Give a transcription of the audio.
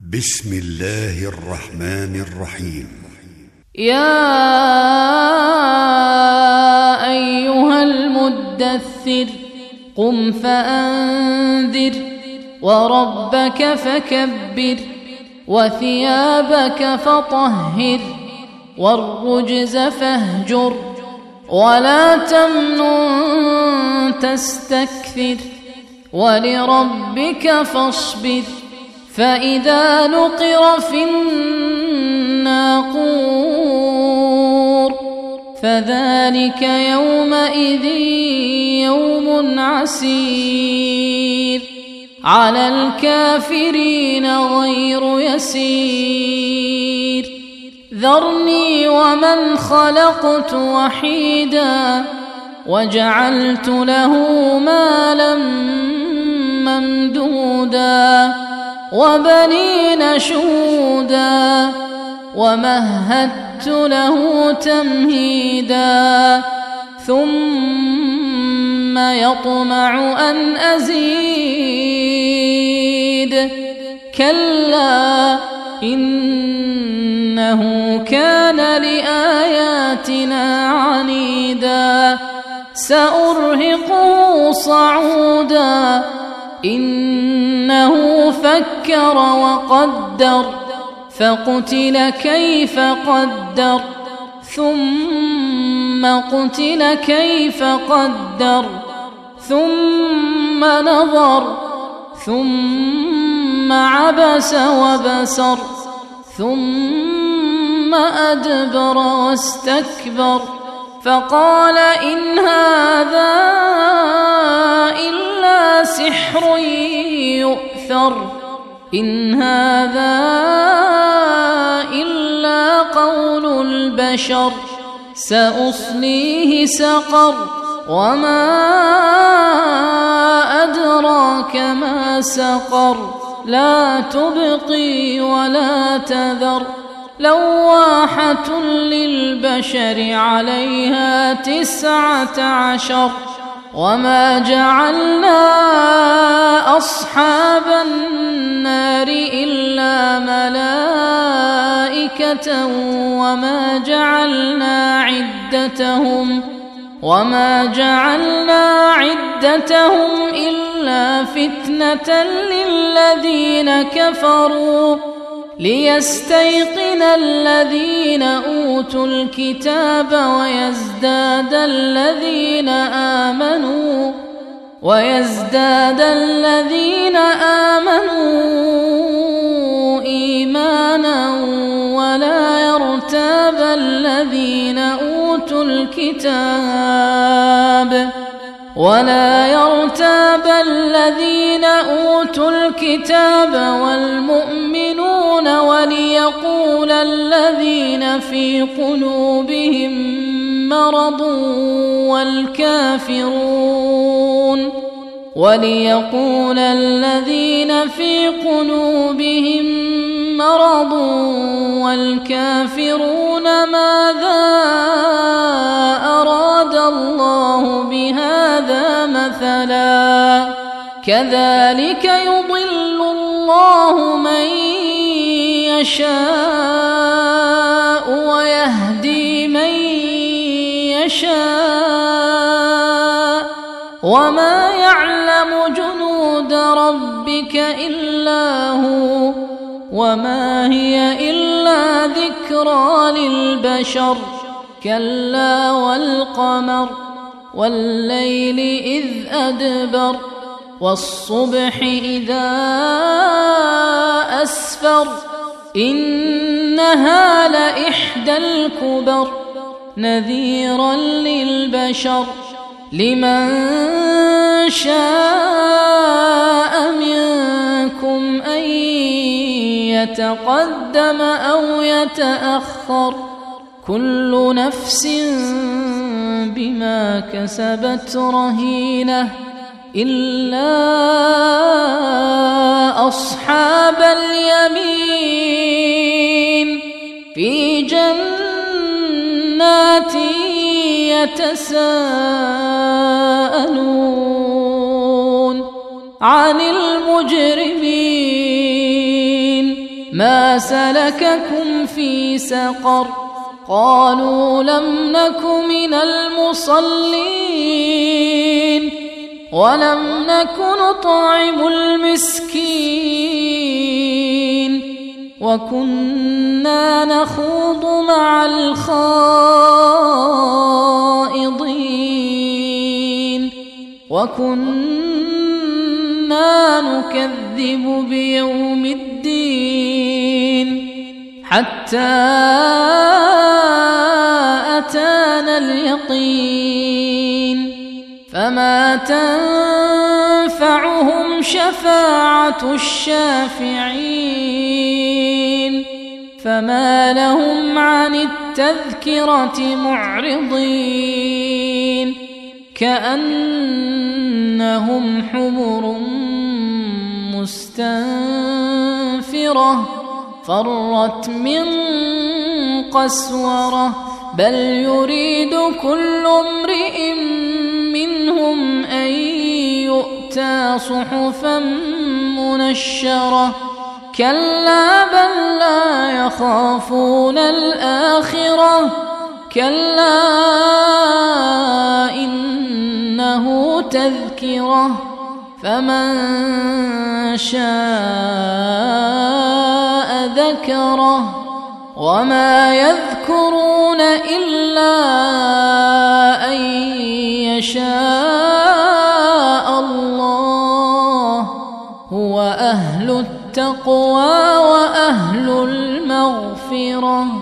بسم الله الرحمن الرحيم. يا أيها المدثر قم فأنذر وربك فكبر وثيابك فطهر والرجز فاهجر ولا تمنن تستكثر ولربك فاصبر فإذا نقر في الناقور فذلك يومئذ يوم عسير على الكافرين غير يسير ذرني ومن خلقت وحيدا وجعلت له مالا ممدودا وبنين شهودا ومهدت له تمهيدا ثم يطمع أن أزيد كلا إنه كان لآياتنا عنيدا سأرهقه صعودا إنه فكر وقدر فقتل كيف قدر ثم قتل كيف قدر ثم نظر ثم عبس وبسر ثم أدبر واستكبر فقال إن هذا إلا سحر يؤثر إن هذا إلا قول البشر سأصليه سقر وما أدراك ما سقر لا تبقي ولا تذر لواحة للبشر عليها 19 وما جعلنا أصحاب النار إلا ملائكة وما جعلنا عدتهم إلا فتنة للذين كفروا ليستيقن الذين أوتوا الكتاب ويزداد الذين آمنوا إيمانا ولا يرتاب الذين أوتوا الكتاب والمؤمنون وليقول الذين في قلوبهم مرض والكافرون ماذا أراد الله بهذا مثلا كذلك يضل الله من يشاء ويهدي من يشاء وما يعلم جنود ربك إلا هو وما هي إلا ذكرى للبشر كلا والقمر والليل إذ أدبر والصبح إذا أسفر إنها لإحدى الكبر نذيرا للبشر لمن شاء منكم أن يتقدم أو يتأخر كل نفس بما كسبت رهينة إلا أصحاب اليمين في جنات يتساءلون عن المجرمين ما سلككم في سقر قالوا لم نك من المصلين ولم نك نطعم المسكين وكنا نخوض مع الخائضين وكنا نكذب بيوم الدين حتى أتانا اليقين فما تنفعهم شفاعة الشافعين فما لهم عن التذكرة معرضين كأنهم حمر مستنفرة فرت من قسورة بل يريد كل امرئ منهم أن يؤتى صحفا منشرة كلا بل لا يخافون الآخرة كلا إنه تذكرة فمن شاء ذكره وما يذكرون إلا أن يشاء الله هو أهل التقوى وأهل المغفرة.